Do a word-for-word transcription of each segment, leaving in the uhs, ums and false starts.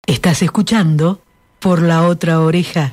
Estás escuchando Por la Otra Oreja.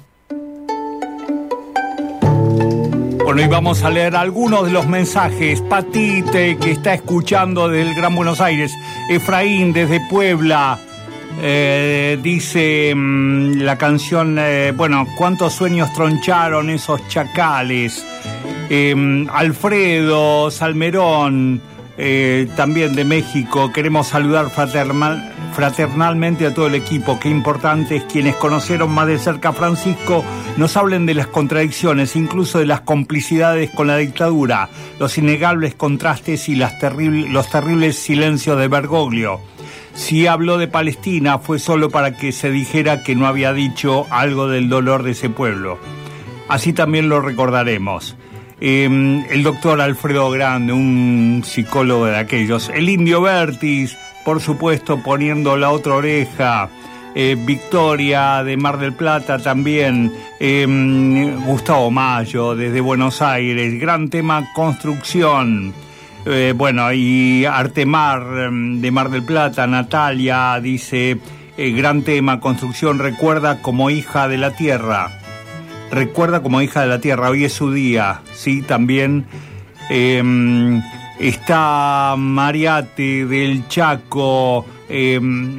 Bueno, y vamos a leer algunos de los mensajes. Patite, que está escuchando desde el Gran Buenos Aires. Efraín, desde Puebla. Eh, dice mmm, la canción, eh, bueno, ¿cuántos sueños troncharon esos chacales? Eh, Alfredo Salmerón, eh, también de México. Queremos saludar fraternal, fraternalmente a todo el equipo. Qué importante es quienes conocieron más de cerca a Francisco nos hablen de las contradicciones, incluso de las complicidades con la dictadura, los innegables contrastes y las terribles, los terribles silencios de Bergoglio. Si habló de Palestina fue solo para que se dijera que no había dicho algo del dolor de ese pueblo. Así también lo recordaremos. Eh, el doctor Alfredo Grande, un psicólogo de aquellos. El Indio Vértiz, por supuesto, poniendo la otra oreja. Eh, Victoria de Mar del Plata también. Eh, Gustavo Mayo desde Buenos Aires. Gran tema, construcción. Eh, bueno, y Artemar de Mar del Plata, Natalia, dice, eh, gran tema, construcción, recuerda como hija de la tierra. Recuerda como hija de la tierra, hoy es su día, sí, también. Eh, está Mariate del Chaco, eh,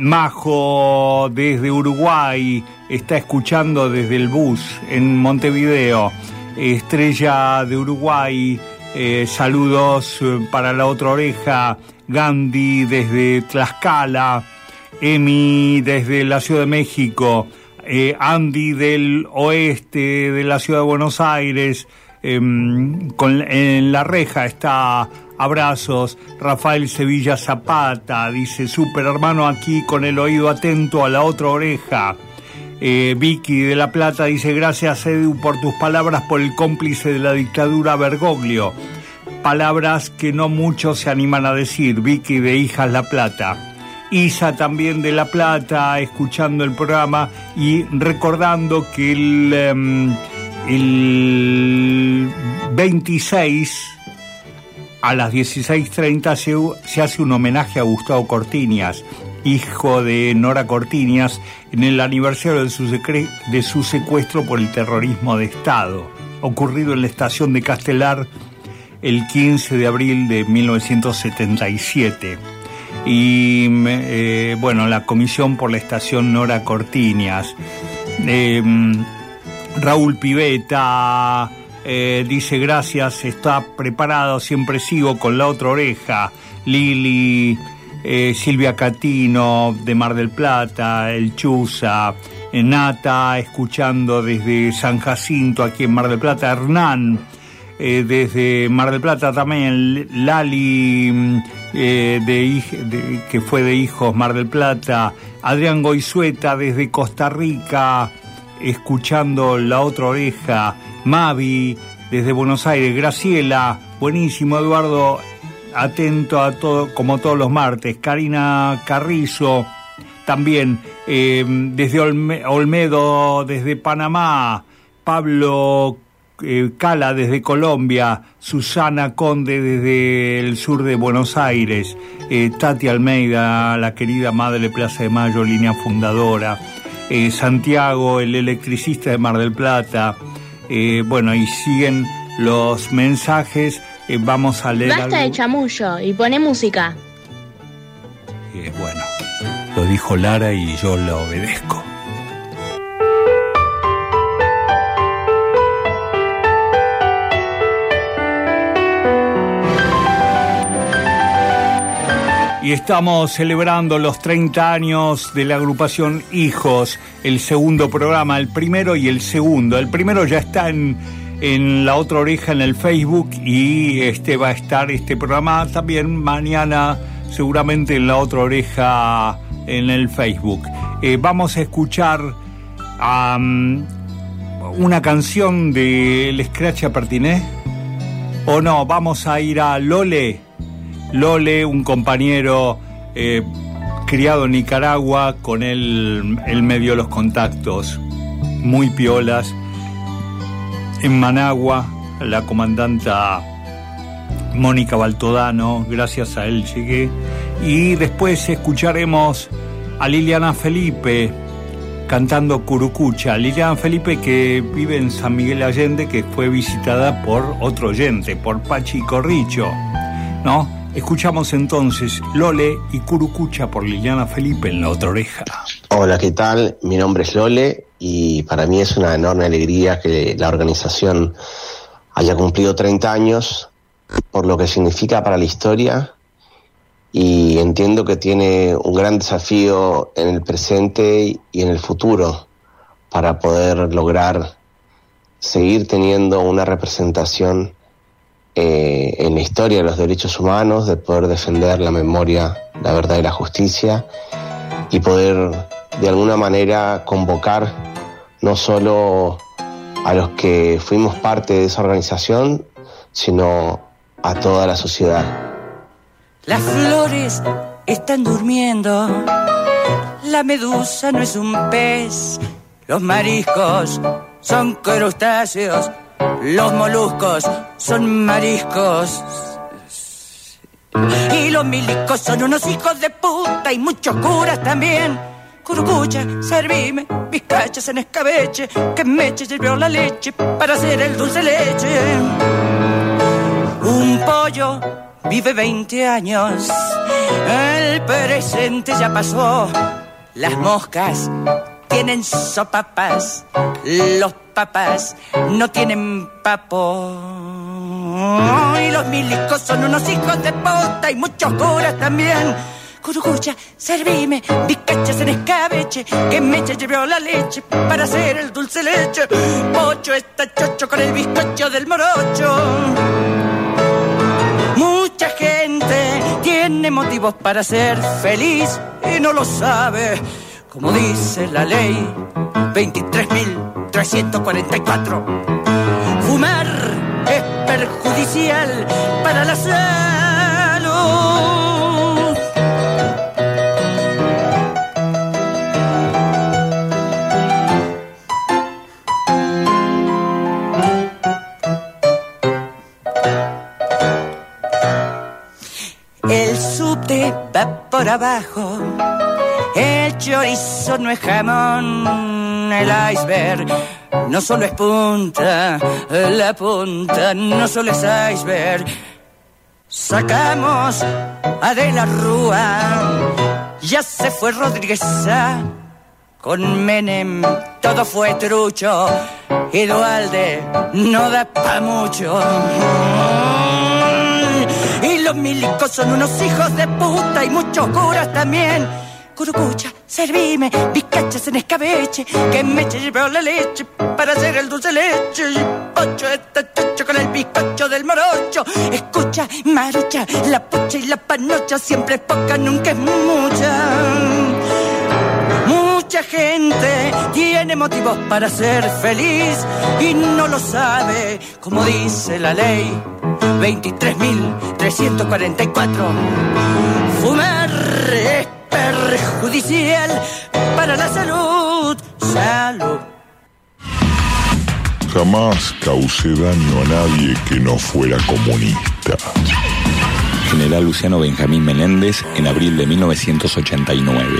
Majo desde Uruguay, está escuchando desde el bus en Montevideo. Estrella de Uruguay, eh, saludos para la otra oreja. Gandhi desde Tlaxcala, Emi desde la Ciudad de México, eh, Andy del oeste de la Ciudad de Buenos Aires, eh, con, en La Reja está abrazos. Rafael Sevilla Zapata dice, súper hermano, aquí con el oído atento a la otra oreja. Eh, Vicky de La Plata dice, gracias Edu por tus palabras, por el cómplice de la dictadura Bergoglio. Palabras que no muchos se animan a decir. Vicky de Hijas La Plata. Isa también de La Plata, escuchando el programa y recordando que el, um, el veintiséis a las dieciséis treinta se, se hace un homenaje a Gustavo Cortiñas, hijo de Nora Cortiñas, en el aniversario de su, secre- de su secuestro por el terrorismo de Estado, ocurrido en la estación de Castelar el quince de abril de mil novecientos setenta y siete. Y eh, bueno, la comisión por la estación Nora Cortiñas. Eh, Raúl Piveta eh, dice, gracias, está preparado, siempre sigo con la otra oreja. Lili, eh, Silvia Catino de Mar del Plata, El Chuza, eh, Nata, escuchando desde San Jacinto, aquí en Mar del Plata. Hernán, eh, desde Mar del Plata también. Lali, eh, de, de, que fue de Hijos Mar del Plata. Adrián Goizueta desde Costa Rica, escuchando la otra oreja. Mavi desde Buenos Aires. Graciela, buenísimo. Eduardo, atento a todo, como todos los martes. Karina Carrizo también, eh, desde Olme, Olmedo, desde Panamá. Pablo eh, Cala desde Colombia. Susana Conde desde el sur de Buenos Aires. eh, Tati Almeida, la querida madre Plaza de Mayo, línea fundadora. eh, Santiago, el electricista de Mar del Plata. Eh, bueno, y siguen los mensajes. Eh, vamos a leer. Basta algo. de chamullo y pone música. Eh, bueno, lo dijo Lara y yo la obedezco. Y estamos celebrando los treinta años de la agrupación Hijos, el segundo programa, el primero y el segundo. El primero ya está en, en La Otra Oreja en el Facebook, y este va a estar este programa también mañana seguramente en La Otra Oreja en el Facebook. Eh, vamos a escuchar um, una canción del Scratch Pertiné, o no, vamos a ir a Lole. Lole, un compañero eh, criado en Nicaragua, con él, él me dio los contactos muy piolas. En Managua, la comandanta Mónica Baltodano, gracias a él llegué. Y después escucharemos a Liliana Felipe, cantando Curucucha. Liliana Felipe, que vive en San Miguel Allende, que fue visitada por otro oyente, por Pachi Corricho, ¿no? Escuchamos entonces Lole y Curucucha por Liliana Felipe en La Otra Oreja. Hola, ¿qué tal? Mi nombre es Lole y para mí es una enorme alegría que la organización haya cumplido treinta años, por lo que significa para la historia, y entiendo que tiene un gran desafío en el presente y en el futuro para poder lograr seguir teniendo una representación eh, en la historia de los derechos humanos, de poder defender la memoria, la verdad y la justicia, y poder de alguna manera convocar no solo a los que fuimos parte de esa organización, sino a toda la sociedad. Las flores están durmiendo, la medusa no es un pez, los mariscos son crustáceos, los moluscos son mariscos. Y los milicos son unos hijos de puta y muchos curas también. Curucucha, servime bizcachas en escabeche, que Meche sirvió la leche para hacer el dulce leche. Un pollo vive veinte años, el presente ya pasó. Las moscas tienen sopapas, los papas no tienen papo. Y los milicos son unos hijos de puta y muchos curas también. Curucucha, servime bizcachas en escabeche, que Meche llevó la leche para hacer el dulce leche. Pocho está chocho con el bizcocho del morocho. Mucha gente tiene motivos para ser feliz y no lo sabe, como dice la ley veintitrés mil trescientos cuarenta y cuatro. Fumar es perjudicial para la salud. El subte va por abajo, el chorizo no es jamón, el iceberg no solo es punta, la punta no solo es iceberg. Sacamos a De la Rúa, ya se fue Rodríguez Sá, con Menem todo fue trucho, y Duhalde no da pa' mucho. Y los milicos son unos hijos de puta y muchos curas también. Curucucha, servime bizcachas en escabeche, que Meche llevó la leche para hacer el dulce leche. Y Pocho está chocho con el bizcocho del morocho. Escucha, marucha, la pucha y la panocha siempre es poca, nunca es mucha. Mucha gente tiene motivos para ser feliz y no lo sabe, como dice la ley veintitrés mil trescientos cuarenta y cuatro. Fumar es perjudicial para la salud. Salud. Jamás causé daño a nadie que no fuera comunista. General Luciano Benjamín Menéndez, en abril de mil novecientos ochenta y nueve.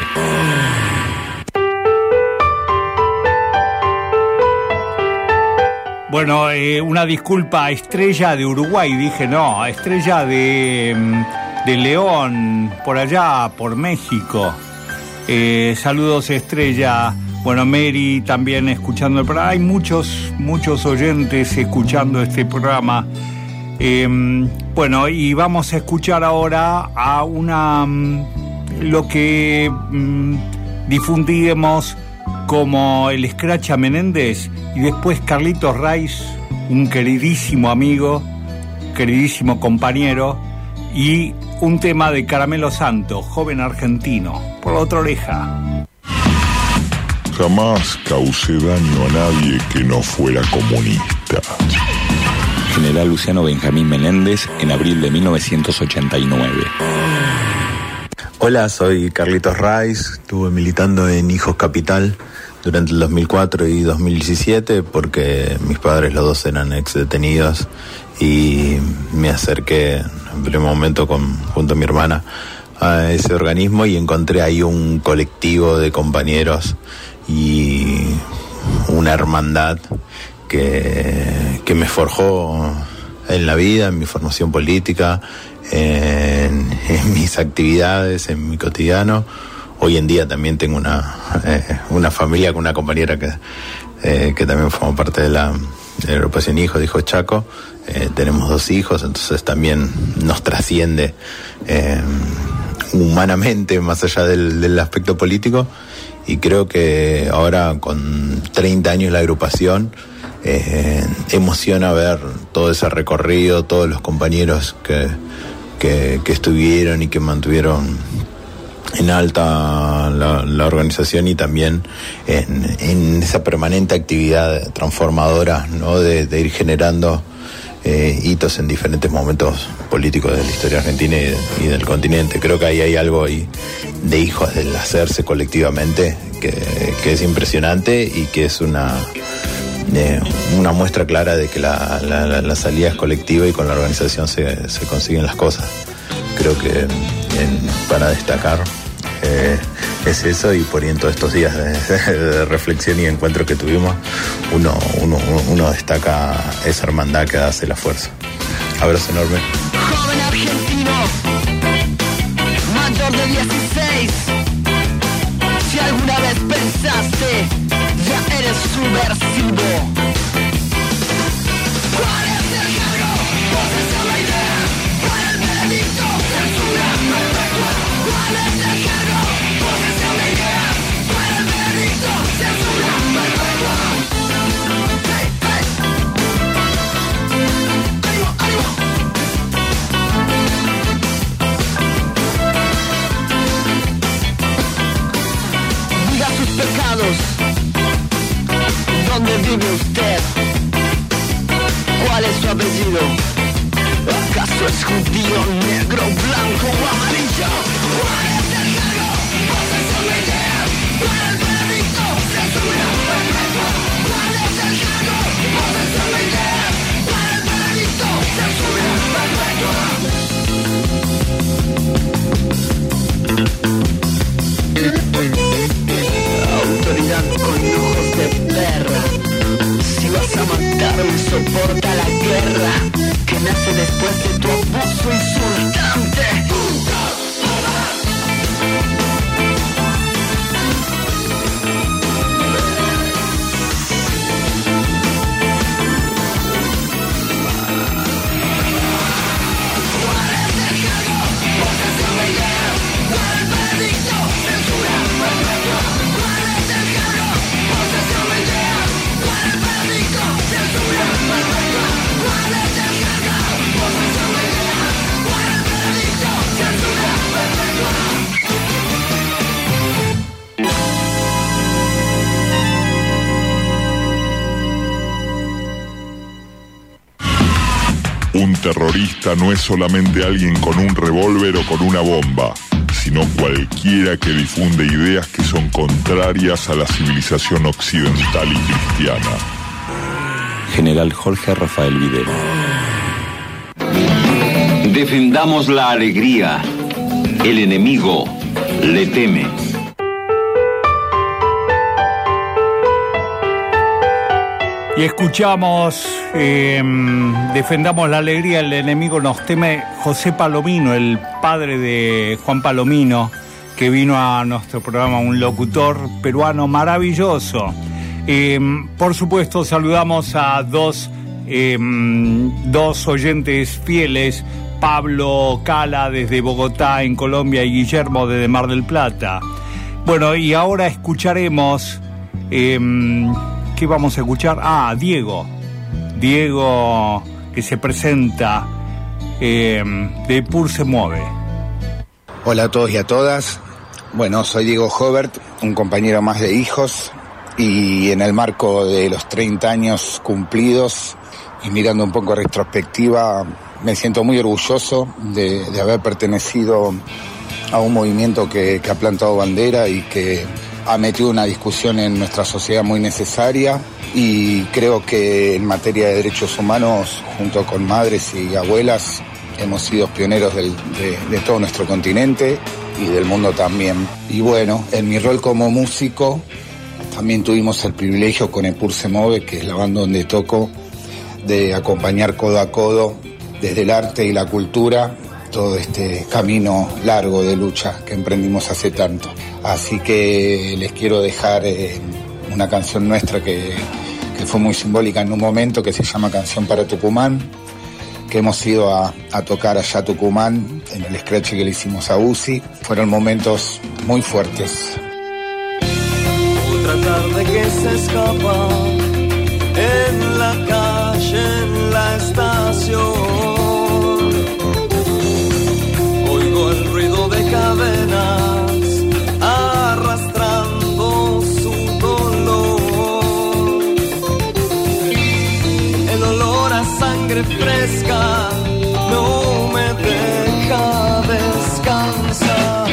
Bueno, eh, una disculpa a Estrella de Uruguay, dije no, a Estrella de, de León, por allá, por México. Eh, saludos, Estrella. Bueno, Mary también escuchando el programa. Hay muchos, muchos oyentes escuchando este programa. Eh, bueno, y vamos a escuchar ahora a una, lo que um, difundimos como el Scratcha Menéndez, y después Carlitos Raiz, un queridísimo amigo, queridísimo compañero, y un tema de Caramelo Santo, Joven Argentino, por La Otra Oreja. Jamás causé daño a nadie que no fuera comunista. General Luciano Benjamín Menéndez, en abril de mil novecientos ochenta y nueve. Hola, soy Carlitos Raiz, estuve militando en Hijos Capital durante el dos mil cuatro y dos mil diecisiete porque mis padres los dos eran ex detenidos y me acerqué en primer momento con, junto a mi hermana a ese organismo y encontré ahí un colectivo de compañeros y una hermandad que, que me forjó en la vida, en mi formación política, en, en mis actividades, en mi cotidiano. Hoy en día también tengo una, eh, una familia con una compañera que, eh, que también forma parte de la, de la agrupación Hijos, Hijos Chaco. Eh, tenemos dos hijos, entonces también nos trasciende eh, humanamente, más allá del, del aspecto político. Y creo que ahora, con treinta años la agrupación, eh, emociona ver todo ese recorrido, todos los compañeros que, que, que estuvieron y que mantuvieron en alta la, la organización, y también en, en esa permanente actividad transformadora, ¿no? de, de ir generando eh, hitos en diferentes momentos políticos de la historia argentina y, de, y del continente. Creo que ahí hay algo ahí de hijos del hacerse colectivamente que, que es impresionante, y que es una eh, una muestra clara de que la, la, la salida es colectiva, y con la organización se, se consiguen las cosas. Creo que en, para destacar eh, es eso, y por ahí en todos estos días de, de reflexión y encuentro que tuvimos, uno, uno, uno destaca esa hermandad que hace la fuerza. Abrazo enorme. Joven argentino, mayor de dieciséis, si alguna vez pensaste, ya eres subversivo. ¿Cuál es el cargo? Posesión la idea. ¿Cuál el veredicto? Censura perpetua. ¿Cuál es el cargo? Posesión la idea. ¿Cuál el veredicto? Censura perpetua. Hey, hey. ¡Ánimo, ánimo! Diga sus pecados. ¿Dónde vive usted? ¿Cuál es su apellido? ¿Acaso es judío, negro, blanco o amarillo? ¿Cuál es el cargo? Posesión de idea. ¿Cuál es el veredicto? Censura perpetua. ¿Cuál es el cargo? Posesión de idea. ¿Cuál es el veredicto? Censura perpetua. Autoridad con ojos de perra. Si vas a matarme, soporta la guerra que nace después de tu abuso insultante. ¿Cuál es el cargo? Posesión de idea. ¿Cuál es el veredicto? Censura perpetua. ¿Cuál es el cargo? Posesión de idea. ¿Cuál es el veredicto? Censura perpetua. ¿Cuál es el cargo? Posesión de idea. ¿Cuál es el veredicto? Censura perpetua. Un terrorista no es solamente alguien con un revólver o con una bomba, sino cualquiera que difunde ideas que son contrarias a la civilización occidental y cristiana. General Jorge Rafael Videla. Defendamos la alegría. El enemigo le teme. Y escuchamos eh, Defendamos la alegría, el enemigo nos teme. José Palomino, el padre de Juan Palomino, que vino a nuestro programa, un locutor peruano maravilloso. Eh, por supuesto, saludamos a dos, eh, dos oyentes fieles, Pablo Cala desde Bogotá, en Colombia, y Guillermo desde Mar del Plata. Bueno, y ahora escucharemos... Eh, ¿Qué vamos a escuchar? Ah, Diego. Diego, que se presenta eh, de Pur se mueve. Hola a todos y a todas. Bueno, soy Diego Hobert, un compañero más de Hijos, y en el marco de los treinta años cumplidos y mirando un poco retrospectiva, me siento muy orgulloso de, de haber pertenecido a un movimiento que, que ha plantado bandera y que ha metido una discusión en nuestra sociedad muy necesaria, y creo que en materia de derechos humanos, junto con madres y abuelas, hemos sido pioneros del, de, de todo nuestro continente y del mundo también. Y bueno, en mi rol como músico, También tuvimos el privilegio con Epur Se Move, que es la banda donde toco, de acompañar codo a codo desde el arte y la cultura todo este camino largo de lucha que emprendimos hace tanto. Así que les quiero dejar eh, una canción nuestra que, que fue muy simbólica en un momento, que se llama Canción para Tucumán, que hemos ido a, a tocar allá a Tucumán en el scratch que le hicimos a Uzi. Fueron momentos muy fuertes. Otra tarde que se escapa en la calle, en la estación. Oigo el ruido de cadenas arrastrando su dolor. El olor a sangre fresca no me deja descansar.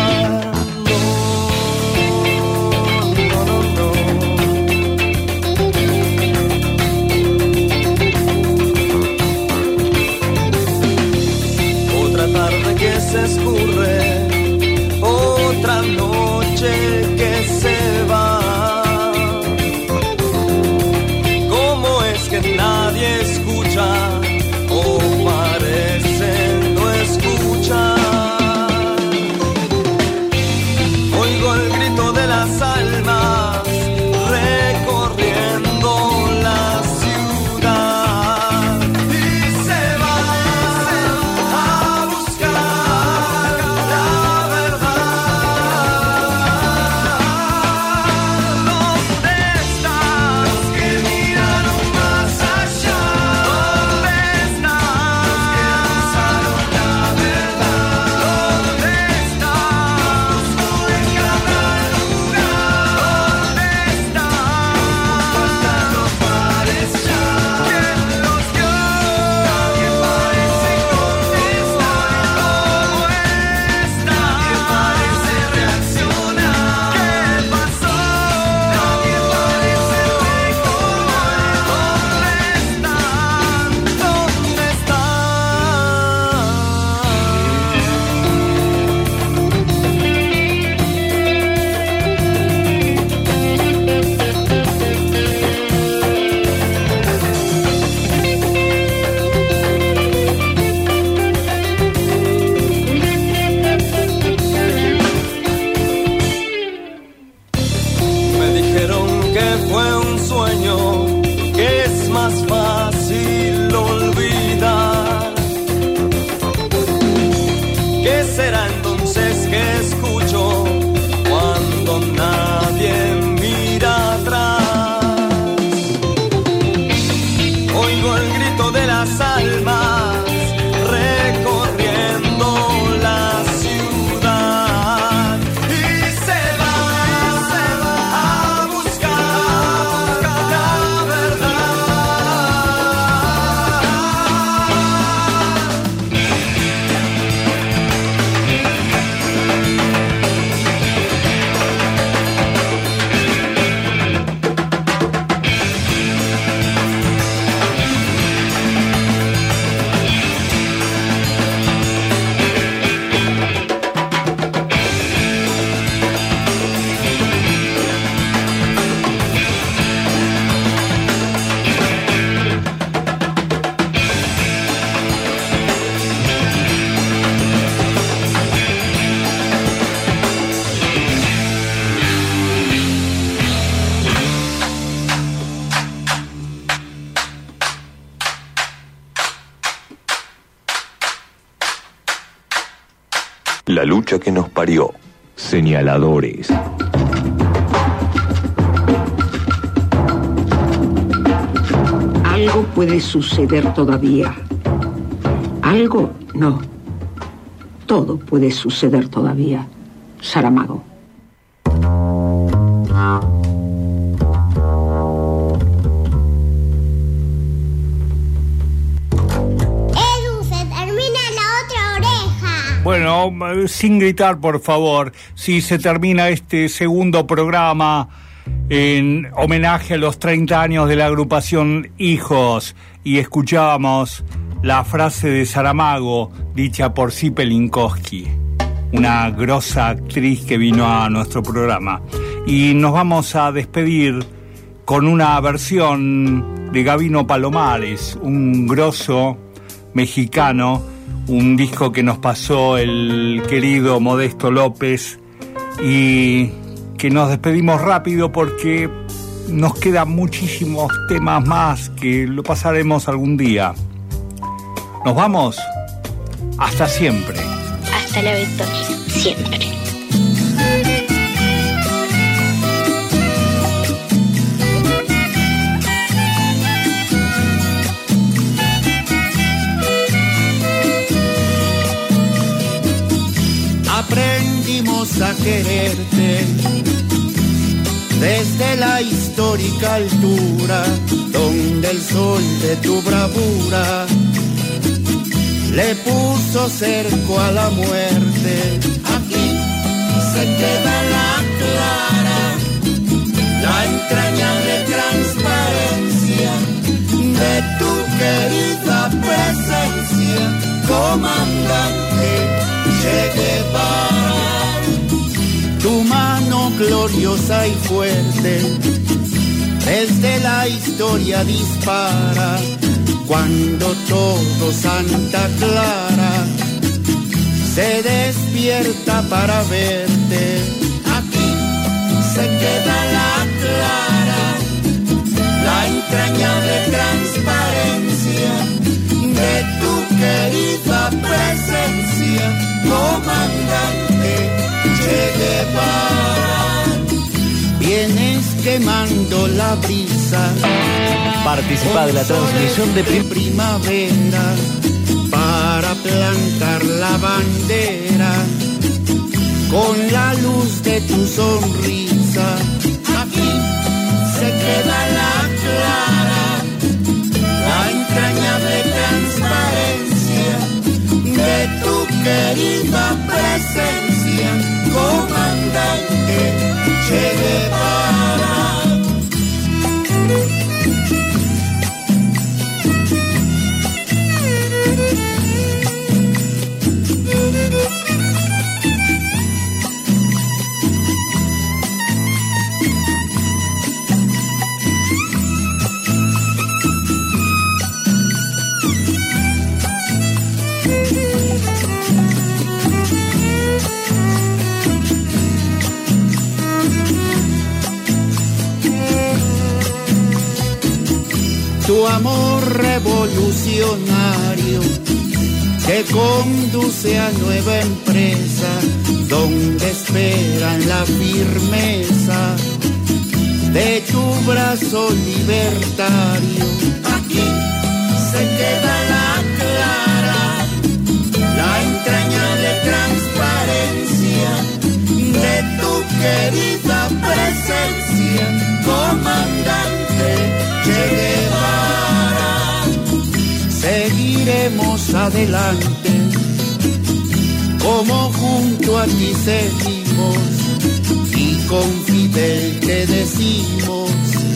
Que se escurre, otra noche que se va. ¿Cómo es que nadie escucha o parece no escuchar? Oigo el grito de las almas recorriendo la ciudad y se va. La lucha que nos parió. Señaladores. Algo puede suceder todavía. Algo no. Todo puede suceder todavía. Saramago. Bueno, sin gritar, por favor, si se termina este segundo programa en homenaje a los treinta años de la agrupación Hijos y escuchábamos la frase de Saramago dicha por Zipe Linkowski, una grosa actriz que vino a nuestro programa. y nos vamos a despedir con una versión de Gabino Palomares, un grosso mexicano, un disco que nos pasó el querido Modesto López, y que nos despedimos rápido porque nos quedan muchísimos temas más que lo pasaremos algún día. Nos vamos. Hasta siempre. Hasta la victoria, siempre. Aprendimos a quererte desde la histórica altura, donde el sol de tu bravura le puso cerco a la muerte. Aquí se queda la clara, la entrañable transparencia de tu querida presencia, comandante Che Guevara. Tu mano gloriosa y fuerte desde la historia dispara, cuando todo Santa Clara se despierta para verte. Aquí se queda la clara, la entrañable transparencia de tu querida presencia, comandante Che Guevara. Vienes quemando la brisa, participa de la transmisión de prim primavera para plantar la bandera con la luz de tu sonrisa. Aquí se queda la clara, la entrañable transparencia de tu querida presencia, comandante Che Guevara. Tu amor revolucionario que conduce a nueva empresa, donde esperan la firmeza de tu brazo libertario. Aquí se queda la clara, la entrañable transparencia de tu querida presencia, comandante Che Guevara. Seguiremos adelante, como junto a ti seguimos, y con Fidel te decimos,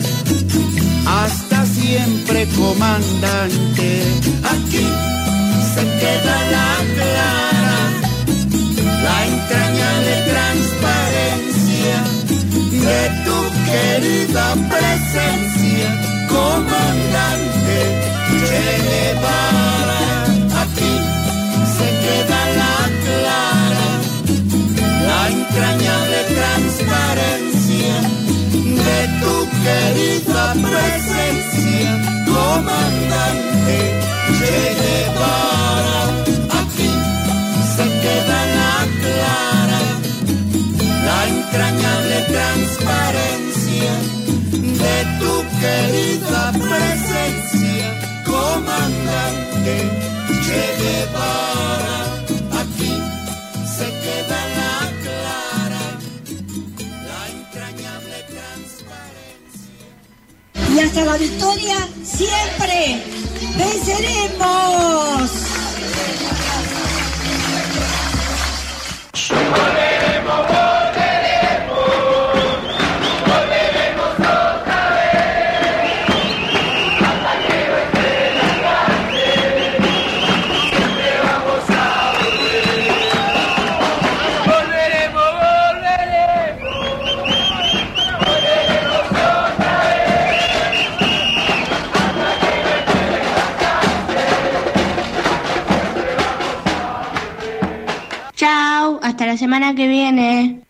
hasta siempre, comandante. Aquí se queda la clara, la entrañable transparencia de tu querida presencia, comandante Che Guevara. Aquí se queda la clara, la entrañable transparencia de tu querida presencia, comandante Che Guevara. Aquí se queda la clara, la entrañable transparencia de tu querida presencia, comandante Che Guevara. Aquí se queda la clara, la entrañable transparencia. Y hasta la victoria siempre venceremos. Volveremos, volveremos, volveremos otra vez, hasta que no esté la cárcel, siempre vamos a volver. Volveremos, volveremos, hasta la semana que viene.